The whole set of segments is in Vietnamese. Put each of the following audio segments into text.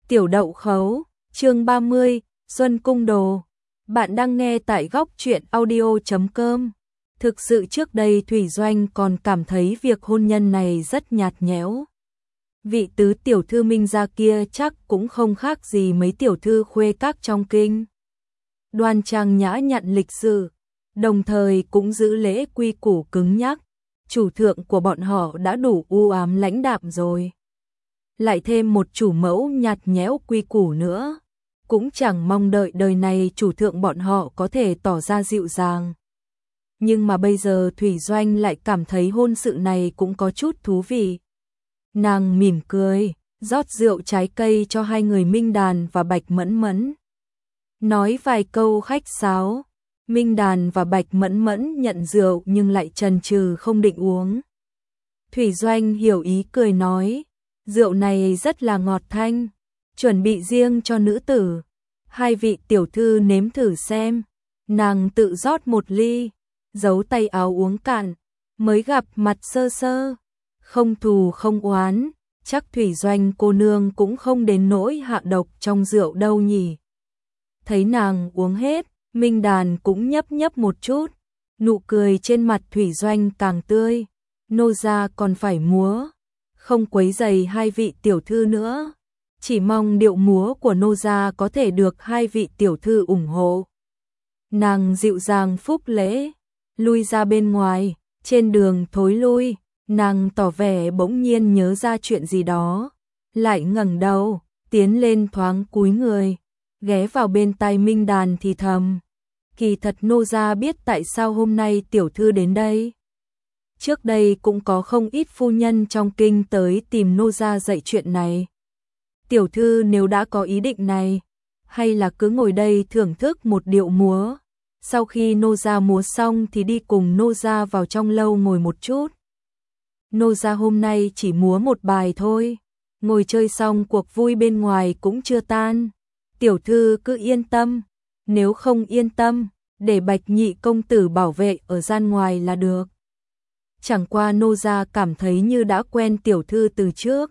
Tiểu đậu khấu, chương 30, Xuân Cung Đồ. Bạn đang nghe tại góc truyện audio.com. Thực sự trước đây Thủy Doanh còn cảm thấy việc hôn nhân này rất nhạt nhẽo. Vị tứ tiểu thư Minh gia kia chắc cũng không khác gì mấy tiểu thư khuê các trong kinh. Đoan trang nhã nhặn lịch sự, đồng thời cũng giữ lễ quy củ cứng nhắc. Chủ thượng của bọn họ đã đủ u ám lãnh đạm rồi. Lại thêm một chủ mẫu nhạt nhẽo quy củ nữa, cũng chẳng mong đợi đời này chủ thượng bọn họ có thể tỏ ra dịu dàng. Nhưng mà bây giờ Thủy Doanh lại cảm thấy hôn sự này cũng có chút thú vị. Nàng mỉm cười, rót rượu trái cây cho hai người Minh Đàn và Bạch Mẫn Mẫn. Nói vài câu khách sáo, Minh Đàn và Bạch Mẫn Mẫn nhận rượu nhưng lại chần chừ không định uống. Thủy Doanh hiểu ý cười nói, rượu này rất là ngọt thanh, chuẩn bị riêng cho nữ tử. Hai vị tiểu thư nếm thử xem. Nàng tự rót một ly, giấu tay áo uống cạn, mới gặp mặt sơ sơ. Không thù không oán, chắc Thủy Doanh cô nương cũng không đến nỗi hạ độc trong rượu đâu nhỉ. Thấy nàng uống hết, Minh Đàn cũng nhấp nhấp một chút, nụ cười trên mặt Thủy Doanh càng tươi. Nô gia còn phải múa, không quấy rầy hai vị tiểu thư nữa, chỉ mong điệu múa của nô gia có thể được hai vị tiểu thư ủng hộ. Nàng dịu dàng phúc lễ, lui ra bên ngoài. Trên đường thối lui, nàng tỏ vẻ bỗng nhiên nhớ ra chuyện gì đó, lại ngẩng đầu, tiến lên thoáng cúi người, ghé vào bên tai Minh Đàn thì thầm, kỳ thật nô gia biết tại sao hôm nay tiểu thư đến đây. Trước đây cũng có không ít phu nhân trong kinh tới tìm nô gia dạy chuyện này. Tiểu thư nếu đã có ý định này, hay là cứ ngồi đây thưởng thức một điệu múa, sau khi nô gia múa xong thì đi cùng nô gia vào trong lâu ngồi một chút. Nô gia hôm nay chỉ múa một bài thôi, ngồi chơi xong cuộc vui bên ngoài cũng chưa tan. Tiểu thư cứ yên tâm, nếu không yên tâm, để Bạch nhị công tử bảo vệ ở gian ngoài là được. Chẳng qua nô gia cảm thấy như đã quen tiểu thư từ trước,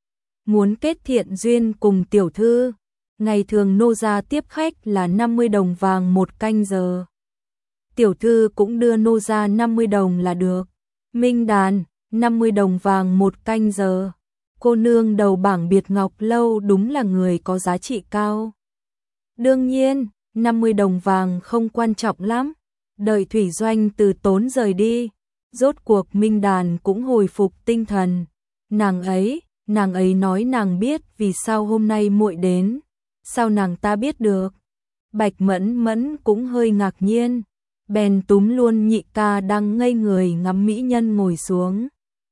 muốn kết thiện duyên cùng tiểu thư. Ngày thường nô gia tiếp khách là 50 đồng vàng một canh giờ. Tiểu thư cũng đưa nô gia 50 đồng là được. Minh Đàn, 50 đồng vàng một canh giờ. Cô nương đầu bảng biệt ngọc lâu đúng là người có giá trị cao. Đương nhiên, 50 đồng vàng không quan trọng lắm. Đợi Thủy Doanh từ tốn rời đi, rốt cuộc Minh Đàn cũng hồi phục tinh thần. Nàng ấy nói nàng biết vì sao hôm nay muội đến. Sao nàng ta biết được? Bạch Mẫn Mẫn cũng hơi ngạc nhiên, bèn túm luôn nhị ca đang ngây người ngắm mỹ nhân ngồi xuống.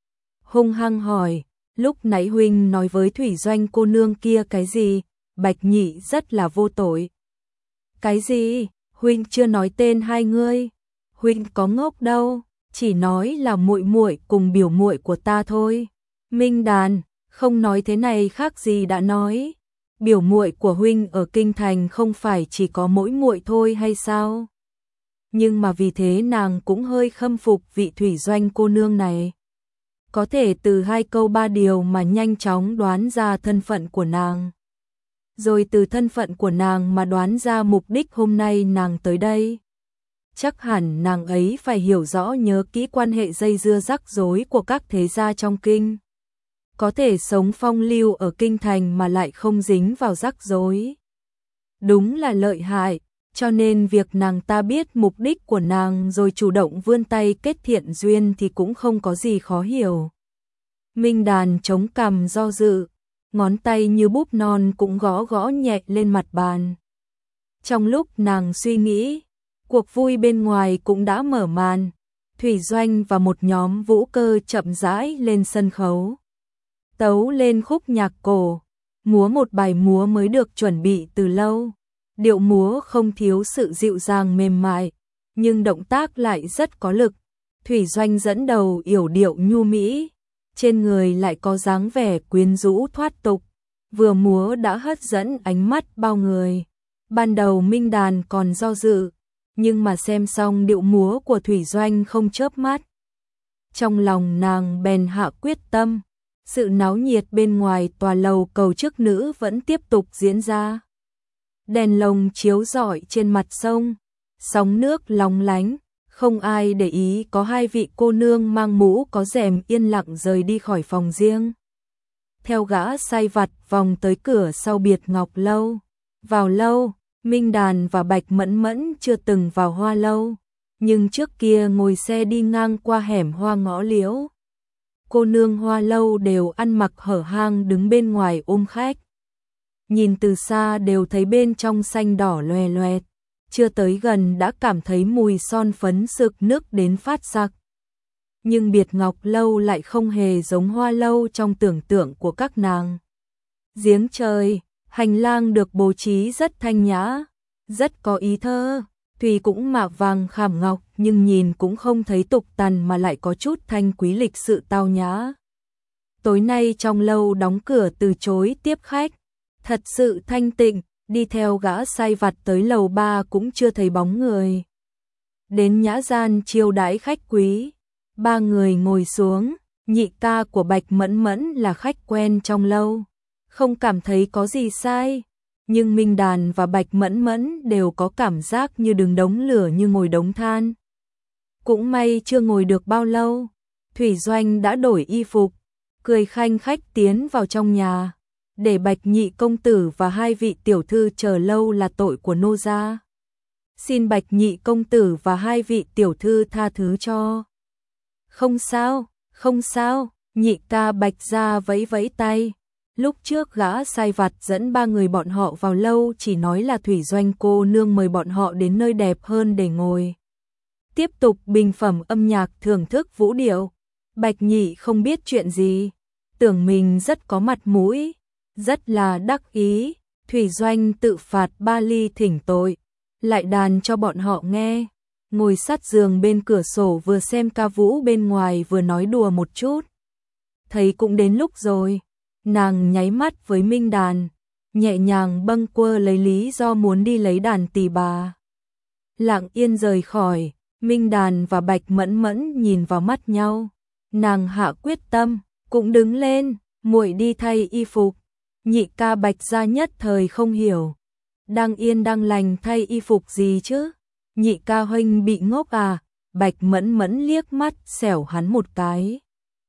Hung hăng hỏi, lúc nãy huynh nói với Thủy Doanh cô nương kia cái gì? Bạch nhị rất là vô tội. Cái gì? Huynh chưa nói tên hai ngươi. Huynh có ngốc đâu, chỉ nói là muội muội cùng biểu muội của ta thôi. Minh Đàn, không nói thế này khác gì đã nói. Biểu muội của huynh ở kinh thành không phải chỉ có mỗi muội thôi hay sao? Nhưng mà vì thế nàng cũng hơi khâm phục vị Thủy Doanh cô nương này. Có thể từ hai câu ba điều mà nhanh chóng đoán ra thân phận của nàng. Rồi từ thân phận của nàng mà đoán ra mục đích hôm nay nàng tới đây. Chắc hẳn nàng ấy phải hiểu rõ nhớ kỹ quan hệ dây dưa rắc rối của các thế gia trong kinh. Có thể sống phong lưu ở kinh thành mà lại không dính vào rắc rối. Đúng là lợi hại, cho nên việc nàng ta biết mục đích của nàng rồi chủ động vươn tay kết thiện duyên thì cũng không có gì khó hiểu. Minh Đàn chống cằm do dự, ngón tay như búp non cũng gõ gõ nhẹ lên mặt bàn. Trong lúc nàng suy nghĩ, cuộc vui bên ngoài cũng đã mở màn. Thủy Doanh và một nhóm vũ cơ chậm rãi lên sân khấu. Tấu lên khúc nhạc cổ, múa một bài múa mới được chuẩn bị từ lâu. Điệu múa không thiếu sự dịu dàng mềm mại, nhưng động tác lại rất có lực. Thủy Doanh dẫn đầu yểu điệu nhu mỹ, trên người lại có dáng vẻ quyến rũ thoát tục, vừa múa đã hấp dẫn ánh mắt bao người. Ban đầu Minh Đàn còn do dự, nhưng mà xem xong điệu múa của Thủy Doanh không chớp mắt. Trong lòng nàng bèn hạ quyết tâm, Sự náo nhiệt bên ngoài tòa lầu cầu chức nữ vẫn tiếp tục diễn ra. Đèn lồng chiếu rọi trên mặt sông, sóng nước lóng lánh, không ai để ý có hai vị cô nương mang mũ có rèm yên lặng rời đi khỏi phòng riêng. Theo gã sai vặt vòng tới cửa sau Biệt Ngọc lâu. Vào lâu, Minh Đàn và Bạch Mẫn Mẫn chưa từng vào hoa lâu, nhưng trước kia ngồi xe đi ngang qua hẻm hoa ngõ liễu. Cô nương hoa lâu đều ăn mặc hở hang đứng bên ngoài ôm khách. Nhìn từ xa đều thấy bên trong xanh đỏ loè loẹt, chưa tới gần đã cảm thấy mùi son phấn sực nước đến phát sặc. Nhưng Biệt Ngọc lâu lại không hề giống hoa lâu trong tưởng tượng của các nàng. Giếng trời, hành lang được bố trí rất thanh nhã, rất có ý thơ, tuy cũng mạ vàng khảm ngọc nhưng nhìn cũng không thấy tục tằn mà lại có chút thanh quý lịch sự tao nhã. Tối nay trong lâu đóng cửa từ chối tiếp khách, thật sự thanh tịnh, đi theo gã sai vặt tới lầu 3 cũng chưa thấy bóng người. Đến nhã gian chiêu đãi khách quý, ba người ngồi xuống, nhị ca của Bạch Mẫn Mẫn là khách quen trong lâu, không cảm thấy có gì sai, nhưng Minh Đàn và Bạch Mẫn Mẫn đều có cảm giác như đứng đống lửa như ngồi đống than. Cũng may chưa ngồi được bao lâu, Thủy Doanh đã đổi y phục, cười khanh khách tiến vào trong nhà, để Bạch nhị công tử và hai vị tiểu thư chờ lâu là tội của nô gia. Xin Bạch nhị công tử và hai vị tiểu thư tha thứ cho. Không sao, không sao, nhị ca Bạch gia vẫy vẫy tay. Lúc trước gã sai vặt dẫn ba người bọn họ vào lâu chỉ nói là Thủy Doanh cô nương mời bọn họ đến nơi đẹp hơn để ngồi. Tiếp tục bình phẩm âm nhạc thưởng thức vũ điệu. Bạch nhị không biết chuyện gì, tưởng mình rất có mặt mũi, rất là đắc ý. Thủy Doanh tự phạt 3 ly thỉnh tội, lại đàn cho bọn họ nghe. Ngồi sát giường bên cửa sổ vừa xem ca vũ bên ngoài vừa nói đùa một chút. Thấy cũng đến lúc rồi, nàng nháy mắt với Minh Đàn, nhẹ nhàng bâng quơ lấy lý do muốn đi lấy đàn tỳ bà. Lặng yên rời khỏi, Minh Đàn và Bạch Mẫn Mẫn nhìn vào mắt nhau, nàng hạ quyết tâm, cũng đứng lên, muội đi thay y phục. Nhị ca Bạch gia nhất thời không hiểu, đang yên đang lành thay y phục gì chứ? Nhị ca Huynh bị ngốc à? Bạch Mẫn Mẫn liếc mắt xẻo hắn một cái.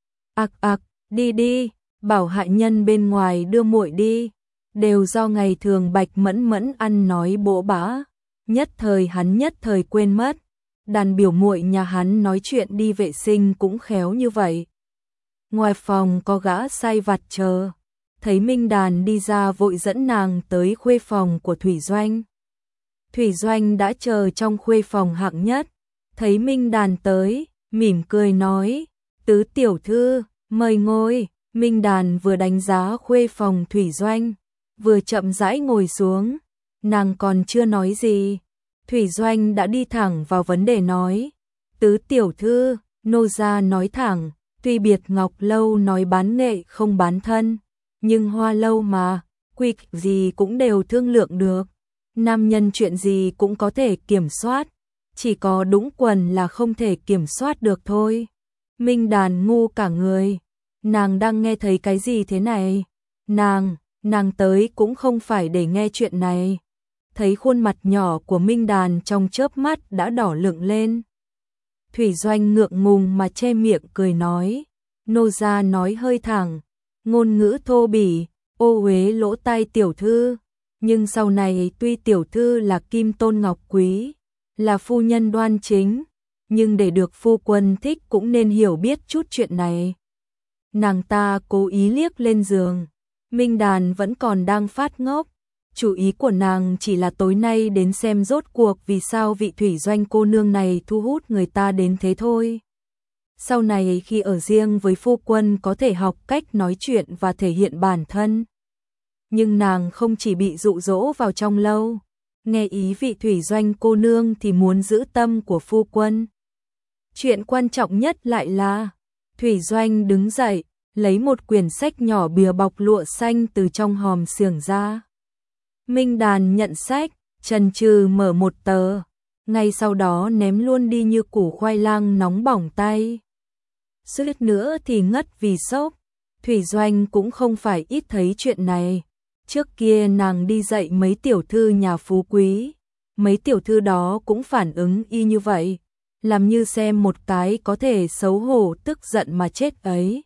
Ặc ặc, đi đi, bảo hạ nhân bên ngoài đưa muội đi. Đều do ngày thường Bạch Mẫn Mẫn ăn nói bỗ bã, nhất thời quên mất. Đàn biểu muội nhà hắn nói chuyện đi vệ sinh cũng khéo như vậy. Ngoài phòng có gã sai vặt chờ, thấy Minh Đàn đi ra vội dẫn nàng tới khuê phòng của Thủy Doanh. Thủy Doanh đã chờ trong khuê phòng hạng nhất, thấy Minh Đàn tới, mỉm cười nói, tứ tiểu thư, mời ngồi. Minh Đàn vừa đánh giá khuê phòng Thủy Doanh, vừa chậm rãi ngồi xuống, nàng còn chưa nói gì. Thủy Doanh đã đi thẳng vào vấn đề nói, tứ tiểu thư, nô gia nói thẳng, tuy Biệt Ngọc lâu nói bán nghệ không bán thân, nhưng hoa lâu mà, quy gì cũng đều thương lượng được. Nam nhân chuyện gì cũng có thể kiểm soát, chỉ có đũng quần là không thể kiểm soát được thôi. Minh Đàn ngu cả người, nàng đang nghe thấy cái gì thế này? Nàng tới cũng không phải để nghe chuyện này. Thấy khuôn mặt nhỏ của Minh Đàn trong chớp mắt đã đỏ lựng lên. Thủy Doanh ngượng ngùng mà che miệng cười nói, nô gia nói hơi thẳng, ngôn ngữ thô bỉ, ô uế lỗ tai tiểu thư. Nhưng sau này tuy tiểu thư là kim tôn ngọc quý, là phu nhân đoan chính, nhưng để được phu quân thích cũng nên hiểu biết chút chuyện này. Nàng ta cố ý liếc lên giường, Minh Đàn vẫn còn đang phát ngốc, chủ ý của nàng chỉ là tối nay đến xem rốt cuộc vì sao vị Thủy Doanh cô nương này thu hút người ta đến thế thôi. Sau này khi ở riêng với phu quân có thể học cách nói chuyện và thể hiện bản thân. Nhưng nàng không chỉ bị dụ dỗ vào trong lâu, nghe ý vị Thủy Doanh cô nương thì muốn giữ tâm của phu quân. Chuyện quan trọng nhất lại là, Thủy Doanh đứng dậy, lấy một quyển sách nhỏ bìa bọc lụa xanh từ trong hòm xiềng ra. Minh Đàn nhận sách, chần chừ mở một tờ, ngay sau đó ném luôn đi như củ khoai lang nóng bỏng tay. Suýt nữa thì ngất vì sốc. Thủy Doanh cũng không phải ít thấy chuyện này. Trước kia nàng đi dạy mấy tiểu thư nhà phú quý, mấy tiểu thư đó cũng phản ứng y như vậy, làm như xem một cái có thể xấu hổ tức giận mà chết ấy.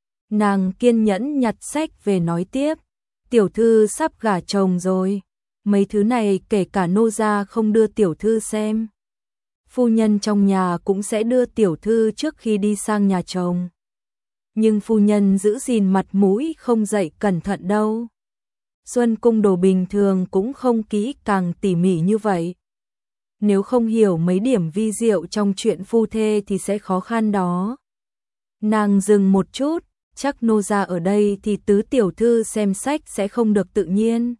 Nàng kiên nhẫn nhặt sách về nói tiếp, tiểu thư sắp gả chồng rồi, mấy thứ này kể cả nô gia không đưa tiểu thư xem. Phu nhân trong nhà cũng sẽ đưa tiểu thư trước khi đi sang nhà chồng. Nhưng phu nhân giữ gìn mặt mũi không dạy cẩn thận đâu. Xuân cung đồ bình thường cũng không kỹ càng tỉ mỉ như vậy. Nếu không hiểu mấy điểm vi diệu trong chuyện phu thê thì sẽ khó khăn đó. Nàng dừng một chút, chắc nô gia ở đây thì tứ tiểu thư xem sách sẽ không được tự nhiên.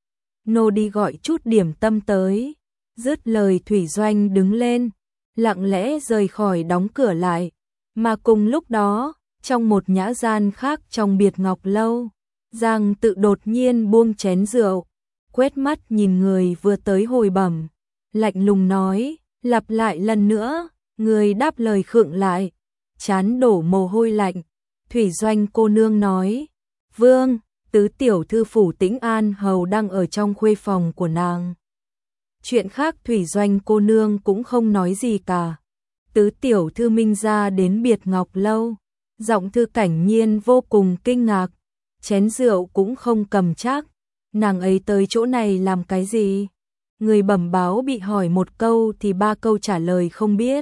Nô đi gọi chút điểm tâm tới. Dứt lời Thủy Doanh đứng lên, lặng lẽ rời khỏi đóng cửa lại. Mà cùng lúc đó, trong một nhã gian khác trong biệt ngọc lâu, Giang Tự đột nhiên buông chén rượu, quét mắt nhìn người vừa tới hồi bẩm, lạnh lùng nói, lặp lại lần nữa. Người đáp lời khựng lại, trán đổ mồ hôi lạnh. Thủy Doanh cô nương nói, vương, tứ tiểu thư phủ Tĩnh An hầu đang ở trong khuê phòng của nàng. Chuyện khác Thủy Doanh cô nương cũng không nói gì cả. Tứ tiểu thư Minh ra đến biệt ngọc lâu, giọng Thư Cảnh Nhiên vô cùng kinh ngạc, chén rượu cũng không cầm chắc. Nàng ấy tới chỗ này làm cái gì? Người bẩm báo bị hỏi một câu thì ba câu trả lời không biết.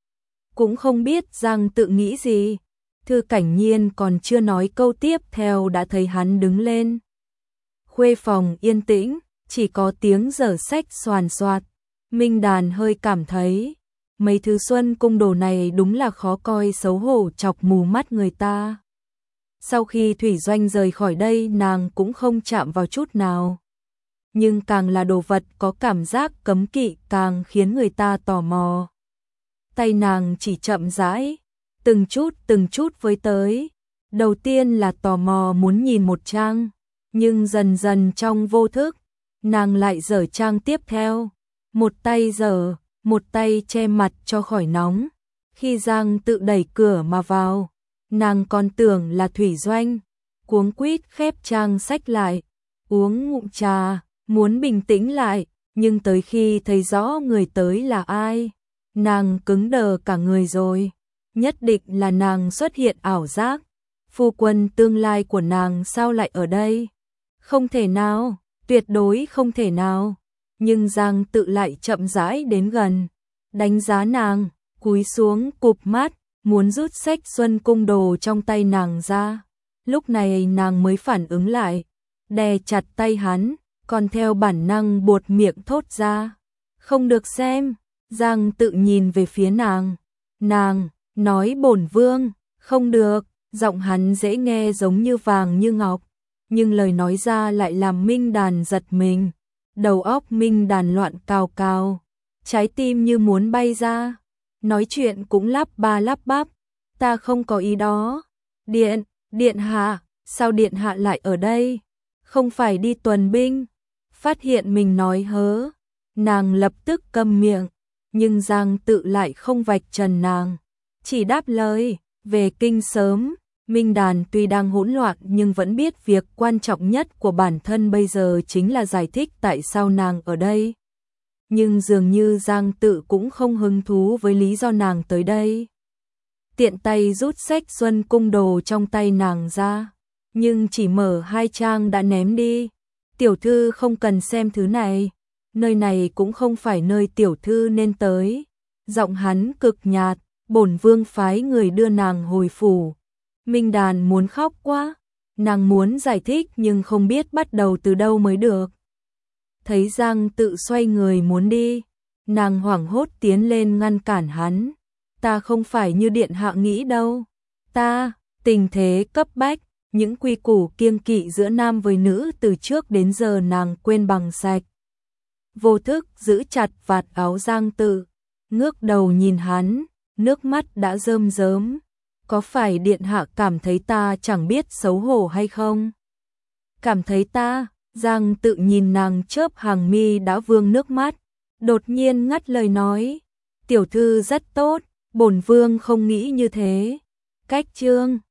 Cũng không biết Giang Tự nghĩ gì. Thư Cảnh Nhiên còn chưa nói câu tiếp theo đã thấy hắn đứng lên. Khuê phòng yên tĩnh, chỉ có tiếng giở sách xoàn xoạt. Minh Đàn hơi cảm thấy, mấy thứ Xuân cung đồ này đúng là khó coi xấu hổ chọc mù mắt người ta. Sau khi Thủy Doanh rời khỏi đây nàng cũng không chạm vào chút nào. Nhưng càng là đồ vật có cảm giác cấm kỵ càng khiến người ta tò mò. Tay nàng chỉ chậm rãi, từng chút với tới. Đầu tiên là tò mò muốn nhìn một trang, nhưng dần dần trong vô thức, nàng lại dở trang tiếp theo. Một tay dở, một tay che mặt cho khỏi nóng. Khi Giang Tự đẩy cửa mà vào, nàng còn tưởng là Thủy Doanh, cuống quýt khép trang sách lại, uống ngụm trà, muốn bình tĩnh lại, nhưng tới khi thấy rõ người tới là ai, nàng cứng đờ cả người rồi. Nhất định là nàng xuất hiện ảo giác. Phu quân tương lai của nàng sao lại ở đây? Không thể nào, tuyệt đối không thể nào. Nhưng Giang Tự lại chậm rãi đến gần, đánh giá nàng, cúi xuống cụp mắt, muốn rút sách Xuân cung đồ trong tay nàng ra. Lúc này nàng mới phản ứng lại, đè chặt tay hắn, còn theo bản năng buột miệng thốt ra. Không được xem. Giang Tự nhìn về phía nàng. Nàng nói bổn vương, không được. Giọng hắn dễ nghe giống như vàng như ngọc, nhưng lời nói ra lại làm Minh Đàn giật mình. Đầu óc Minh Đàn loạn cào cào, trái tim như muốn bay ra. Nói chuyện cũng lắp ba lắp bắp, ta không có ý đó. Điện hạ, sao điện hạ lại ở đây? Không phải đi tuần binh? Phát hiện mình nói hớ, nàng lập tức câm miệng, nhưng Giang Tự lại không vạch trần nàng, chỉ đáp lời, về kinh sớm. Minh Đàn tuy đang hỗn loạn nhưng vẫn biết việc quan trọng nhất của bản thân bây giờ chính là giải thích tại sao nàng ở đây. Nhưng dường như Giang Tự cũng không hứng thú với lý do nàng tới đây. Tiện tay rút sách Xuân cung đồ trong tay nàng ra, nhưng chỉ mở 2 trang đã ném đi. Tiểu thư không cần xem thứ này, nơi này cũng không phải nơi tiểu thư nên tới. Giọng hắn cực nhạt, bổn vương phái người đưa nàng hồi phủ. Minh Đàn muốn khóc quá, nàng muốn giải thích nhưng không biết bắt đầu từ đâu mới được. Thấy Giang Tự xoay người muốn đi, nàng hoảng hốt tiến lên ngăn cản hắn. Ta không phải như điện hạ nghĩ đâu. Tình thế cấp bách, những quy củ kiêng kỵ giữa nam với nữ từ trước đến giờ nàng quên bằng sạch. Vô thức giữ chặt vạt áo Giang Tự, ngước đầu nhìn hắn, nước mắt đã rơm rớm. Có phải điện hạ cảm thấy ta chẳng biết xấu hổ hay không? Cảm thấy ta? Giang Tự nhìn nàng chớp hàng mi đã vương nước mắt, đột nhiên ngắt lời nói, tiểu thư rất tốt, bổn vương không nghĩ như thế. Cách chương